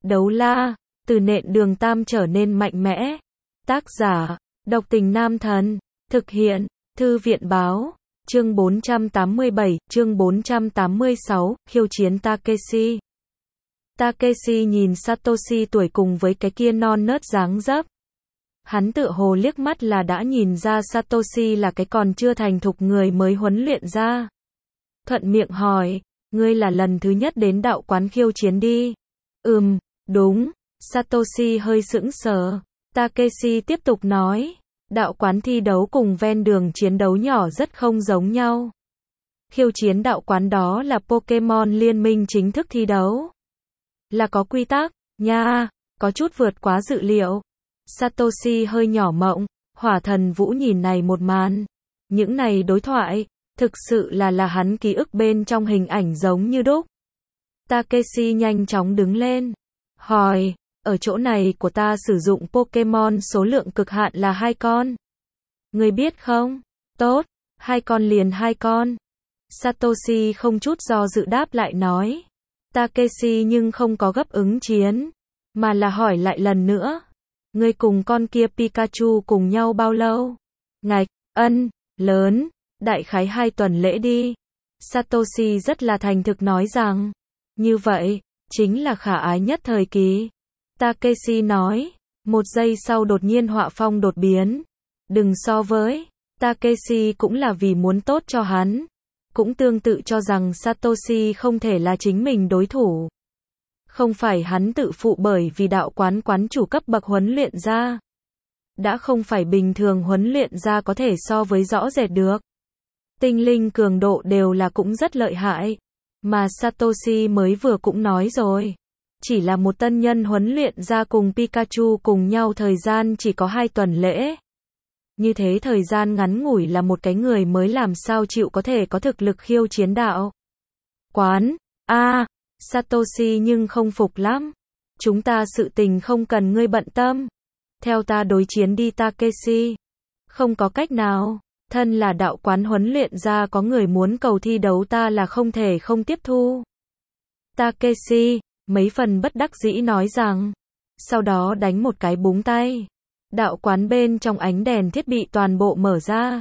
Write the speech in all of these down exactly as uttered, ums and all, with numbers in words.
Đấu la, từ nện đường tam trở nên mạnh mẽ. Tác giả, độc tình nam thần. Thực hiện, thư viện báo. Chương bốn trăm tám mươi bảy, chương bốn trăm tám mươi sáu, khiêu chiến Takeshi. Takeshi nhìn Satoshi tuổi cùng với cái kia non nớt dáng dấp. Hắn tựa hồ liếc mắt là đã nhìn ra Satoshi là cái còn chưa thành thục người mới huấn luyện ra. Thuận miệng hỏi, ngươi là lần thứ nhất đến đạo quán khiêu chiến đi. Ừm, đúng. Satoshi hơi sững sờ. Takeshi tiếp tục nói, đạo quán thi đấu cùng ven đường chiến đấu nhỏ rất không giống nhau. Khiêu chiến đạo quán đó là Pokemon Liên minh chính thức thi đấu. Là có quy tắc, nha, có chút vượt quá dự liệu. Satoshi hơi nhỏ mộng, Hỏa Thần Vũ nhìn này một màn. Những này đối thoại, thực sự là là hắn ký ức bên trong hình ảnh giống như đúc. Takeshi nhanh chóng đứng lên, hỏi, ở chỗ này của ta sử dụng Pokemon số lượng cực hạn là hai con. Ngươi biết không? Tốt, hai con liền hai con. Satoshi không chút do dự đáp lại nói. Takeshi nhưng không có gấp ứng chiến, mà là hỏi lại lần nữa. Ngươi cùng con kia Pikachu cùng nhau bao lâu? Ngạch, ân, lớn, đại khái hai tuần lễ đi. Satoshi rất là thành thực nói rằng, như vậy, chính là khả ái nhất thời kỳ. Takeshi nói, một giây sau đột nhiên họa phong đột biến. Đừng so với, Takeshi cũng là vì muốn tốt cho hắn. Cũng tương tự cho rằng Satoshi không thể là chính mình đối thủ. Không phải hắn tự phụ bởi vì đạo quán quán chủ cấp bậc huấn luyện ra. Đã không phải bình thường huấn luyện ra có thể so với rõ rệt được. Tinh linh cường độ đều là cũng rất lợi hại. Mà Satoshi mới vừa cũng nói rồi. Chỉ là một tân nhân huấn luyện ra cùng Pikachu cùng nhau thời gian chỉ có hai tuần lễ. Như thế thời gian ngắn ngủi là một cái người mới làm sao chịu có thể có thực lực khiêu chiến đạo quán. A, à, Satoshi nhưng không phục lắm. Chúng ta sự tình không cần ngươi bận tâm. Theo ta đối chiến đi Takeshi. Không có cách nào. Thân là đạo quán huấn luyện ra có người muốn cầu thi đấu ta là không thể không tiếp thu. Takeshi, mấy phần bất đắc dĩ nói rằng. Sau đó đánh một cái búng tay. Đạo quán bên trong ánh đèn thiết bị toàn bộ mở ra.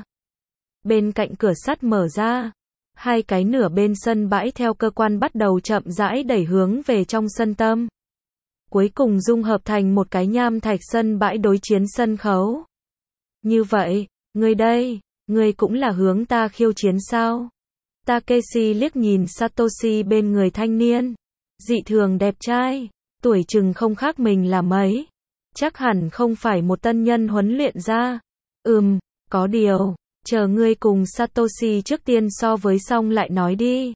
Bên cạnh cửa sắt mở ra. Hai cái nửa bên sân bãi theo cơ quan bắt đầu chậm rãi đẩy hướng về trong sân tâm. Cuối cùng dung hợp thành một cái nham thạch sân bãi đối chiến sân khấu. Như vậy, ngươi đây, ngươi cũng là hướng ta khiêu chiến sao? Takeshi liếc nhìn Satoshi bên người thanh niên. Dị thường đẹp trai, tuổi chừng không khác mình là mấy. Chắc hẳn không phải một tân nhân huấn luyện ra. Ừm, có điều, chờ ngươi cùng Satoshi trước tiên so với xong lại nói đi.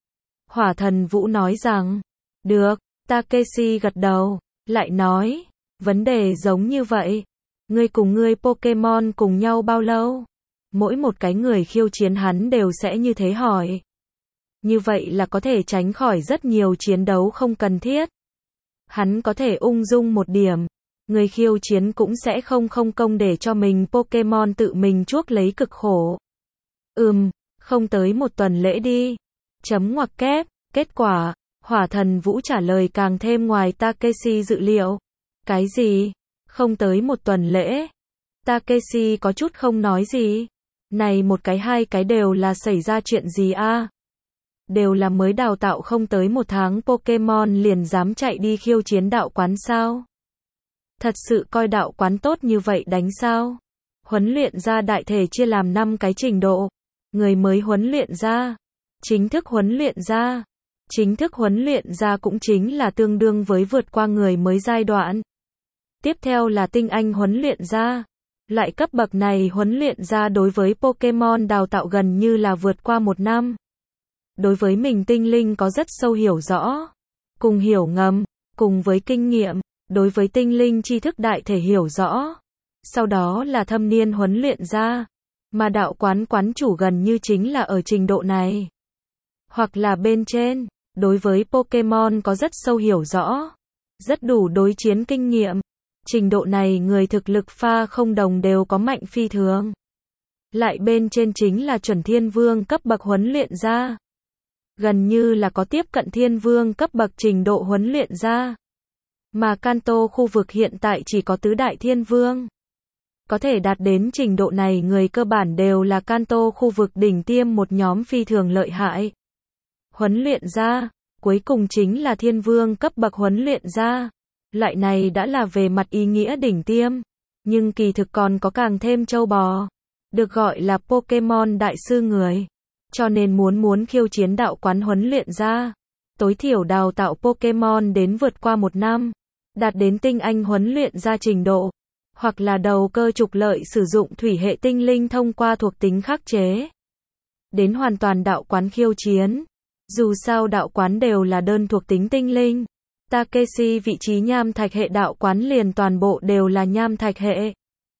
Hỏa Thần Vũ nói rằng, được, Takeshi gật đầu, lại nói, vấn đề giống như vậy. Ngươi cùng ngươi Pokemon cùng nhau bao lâu? Mỗi một cái người khiêu chiến hắn đều sẽ như thế hỏi. Như vậy là có thể tránh khỏi rất nhiều chiến đấu không cần thiết. Hắn có thể ung dung một điểm. Người khiêu chiến cũng sẽ không không công để cho mình Pokemon tự mình chuốc lấy cực khổ. Ừm, không tới một tuần lễ đi. Chấm ngoặc kép, kết quả, Hỏa Thần Vũ trả lời càng thêm ngoài Takeshi dự liệu. Cái gì? Không tới một tuần lễ? Takeshi có chút không nói gì. Này một cái hai cái đều là xảy ra chuyện gì a? Đều là mới đào tạo không tới một tháng Pokemon liền dám chạy đi khiêu chiến đạo quán sao? Thật sự coi đạo quán tốt như vậy đánh sao? Huấn luyện ra đại thể chia làm năm cái trình độ. Người mới huấn luyện ra, chính thức huấn luyện ra. Chính thức huấn luyện ra cũng chính là tương đương với vượt qua người mới giai đoạn. Tiếp theo là tinh anh huấn luyện ra. Loại cấp bậc này huấn luyện ra đối với Pokemon đào tạo gần như là vượt qua một năm. Đối với mình tinh linh có rất sâu hiểu rõ. Cùng hiểu ngầm, cùng với kinh nghiệm. Đối với tinh linh tri thức đại thể hiểu rõ. Sau đó là thâm niên huấn luyện ra. Mà đạo quán quán chủ gần như chính là ở trình độ này. Hoặc là bên trên. Đối với Pokemon có rất sâu hiểu rõ. Rất đủ đối chiến kinh nghiệm. Trình độ này người thực lực pha không đồng đều có mạnh phi thường. Lại bên trên chính là chuẩn thiên vương cấp bậc huấn luyện ra. Gần như là có tiếp cận thiên vương cấp bậc trình độ huấn luyện ra. Mà Kanto khu vực hiện tại chỉ có tứ đại thiên vương. Có thể đạt đến trình độ này người cơ bản đều là Kanto khu vực đỉnh tiêm một nhóm phi thường lợi hại. Huấn luyện ra, cuối cùng chính là thiên vương cấp bậc huấn luyện ra. Loại này đã là về mặt ý nghĩa đỉnh tiêm. Nhưng kỳ thực còn có càng thêm châu bò. Được gọi là Pokemon đại sư người. Cho nên muốn muốn khiêu chiến đạo quán huấn luyện ra. Tối thiểu đào tạo Pokemon đến vượt qua một năm. Đạt đến tinh anh huấn luyện ra trình độ. Hoặc là đầu cơ trục lợi sử dụng thủy hệ tinh linh thông qua thuộc tính khắc chế. Đến hoàn toàn đạo quán khiêu chiến. Dù sao đạo quán đều là đơn thuộc tính tinh linh. Takeshi vị trí nham thạch hệ đạo quán liền toàn bộ đều là nham thạch hệ.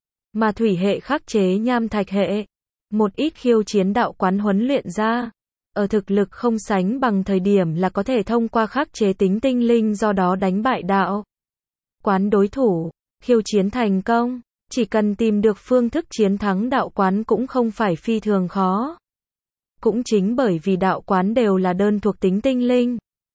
Mà thủy hệ khắc chế nham thạch hệ. Một ít khiêu chiến đạo quán huấn luyện ra. Ở thực lực không sánh bằng thời điểm là có thể thông qua khắc chế tính tinh linh do đó đánh bại đạo quán đối thủ. Khiêu chiến thành công. Chỉ cần tìm được phương thức chiến thắng đạo quán cũng không phải phi thường khó. Cũng chính bởi vì đạo quán đều là đơn thuộc tính tinh linh.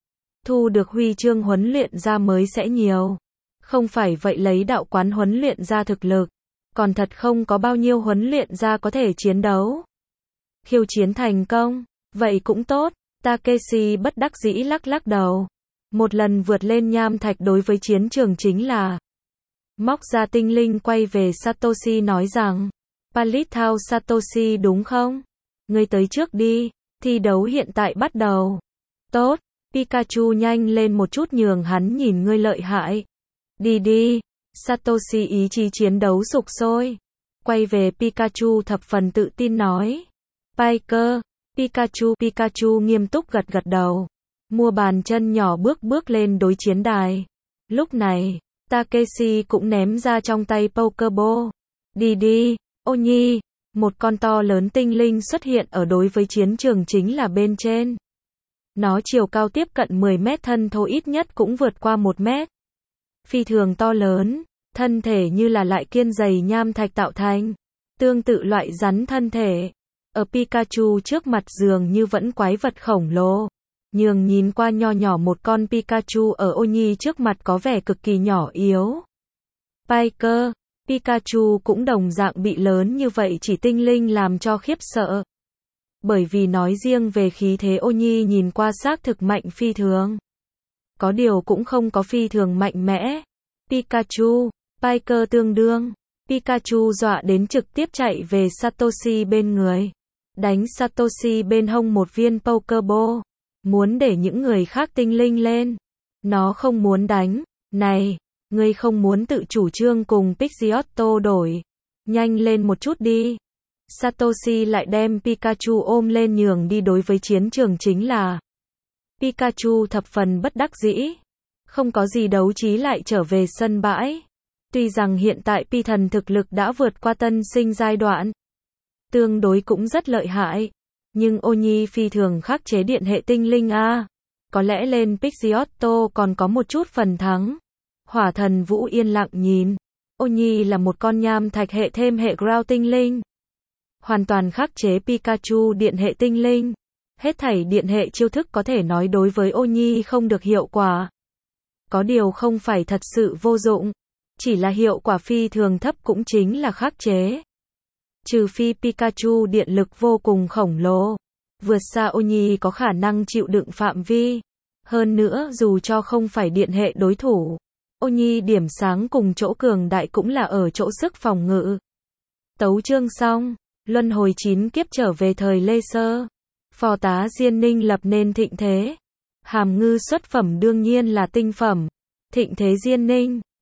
Thu được huy chương huấn luyện ra mới sẽ nhiều. Không phải vậy lấy đạo quán huấn luyện ra thực lực. Còn thật không có bao nhiêu huấn luyện ra có thể chiến đấu. Khiêu chiến thành công. Vậy cũng tốt. Takeshi bất đắc dĩ lắc lắc đầu. Một lần vượt lên nham thạch đối với chiến trường chính là. Móc ra tinh linh quay về Satoshi nói rằng. Palithao Satoshi đúng không? Ngươi tới trước đi. Thi đấu hiện tại bắt đầu. Tốt. Pikachu nhanh lên một chút nhường hắn nhìn ngươi lợi hại. Đi đi. Satoshi ý chí chiến đấu sục sôi. Quay về Pikachu thập phần tự tin nói. Piker. Pikachu. Pikachu nghiêm túc gật gật đầu. Mua bàn chân nhỏ bước bước lên đối chiến đài. Lúc này, Takeshi cũng ném ra trong tay Pokeball. Đi đi. Ô nhi. Một con to lớn tinh linh xuất hiện ở đối với chiến trường chính là bên trên. Nó chiều cao tiếp cận mười mét, thân thô ít nhất cũng vượt qua một mét. Phi thường to lớn, thân thể như là lại kiên dày nham thạch tạo thành. Tương tự loại rắn thân thể. Ở Pikachu trước mặt dường như vẫn quái vật khổng lồ. Nhưng nhìn qua nho nhỏ một con Pikachu ở Ô Nhi trước mặt có vẻ cực kỳ nhỏ yếu. Piker, Pikachu cũng đồng dạng bị lớn như vậy chỉ tinh linh làm cho khiếp sợ. Bởi vì nói riêng về khí thế Ô Nhi nhìn qua xác thực mạnh phi thường. Có điều cũng không có phi thường mạnh mẽ. Pikachu, Piker tương đương. Pikachu dọa đến trực tiếp chạy về Satoshi bên người. Đánh Satoshi bên hông một viên Pokeball. Muốn để những người khác tinh linh lên. Nó không muốn đánh. Này, ngươi không muốn tự chủ trương cùng Pidgeotto đổi. Nhanh lên một chút đi. Satoshi lại đem Pikachu ôm lên nhường đi đối với chiến trường chính là. Pikachu thập phần bất đắc dĩ. Không có gì đấu trí lại trở về sân bãi. Tuy rằng hiện tại Pi thần thực lực đã vượt qua tân sinh giai đoạn. Tương đối cũng rất lợi hại. Nhưng Ô Nhi phi thường khắc chế điện hệ tinh linh a. Có lẽ lên Pidgeotto còn có một chút phần thắng. Hỏa thần Vũ yên lặng nhìn. Ô Nhi là một con nham thạch hệ thêm hệ ground tinh linh. Hoàn toàn khắc chế Pikachu điện hệ tinh linh. Hết thảy điện hệ chiêu thức có thể nói đối với Ô Nhi không được hiệu quả. Có điều không phải thật sự vô dụng. Chỉ là hiệu quả phi thường thấp cũng chính là khắc chế. Trừ phi Pikachu điện lực vô cùng khổng lồ. Vượt xa Ô Nhi có khả năng chịu đựng phạm vi. Hơn nữa dù cho không phải điện hệ đối thủ. Ô Nhi điểm sáng cùng chỗ cường đại cũng là ở chỗ sức phòng ngự. Tấu chương xong. Luân hồi chín kiếp trở về thời Lê Sơ. Phò tá Diên Ninh lập nên thịnh thế. Hàm ngư xuất phẩm đương nhiên là tinh phẩm. Thịnh thế Diên Ninh.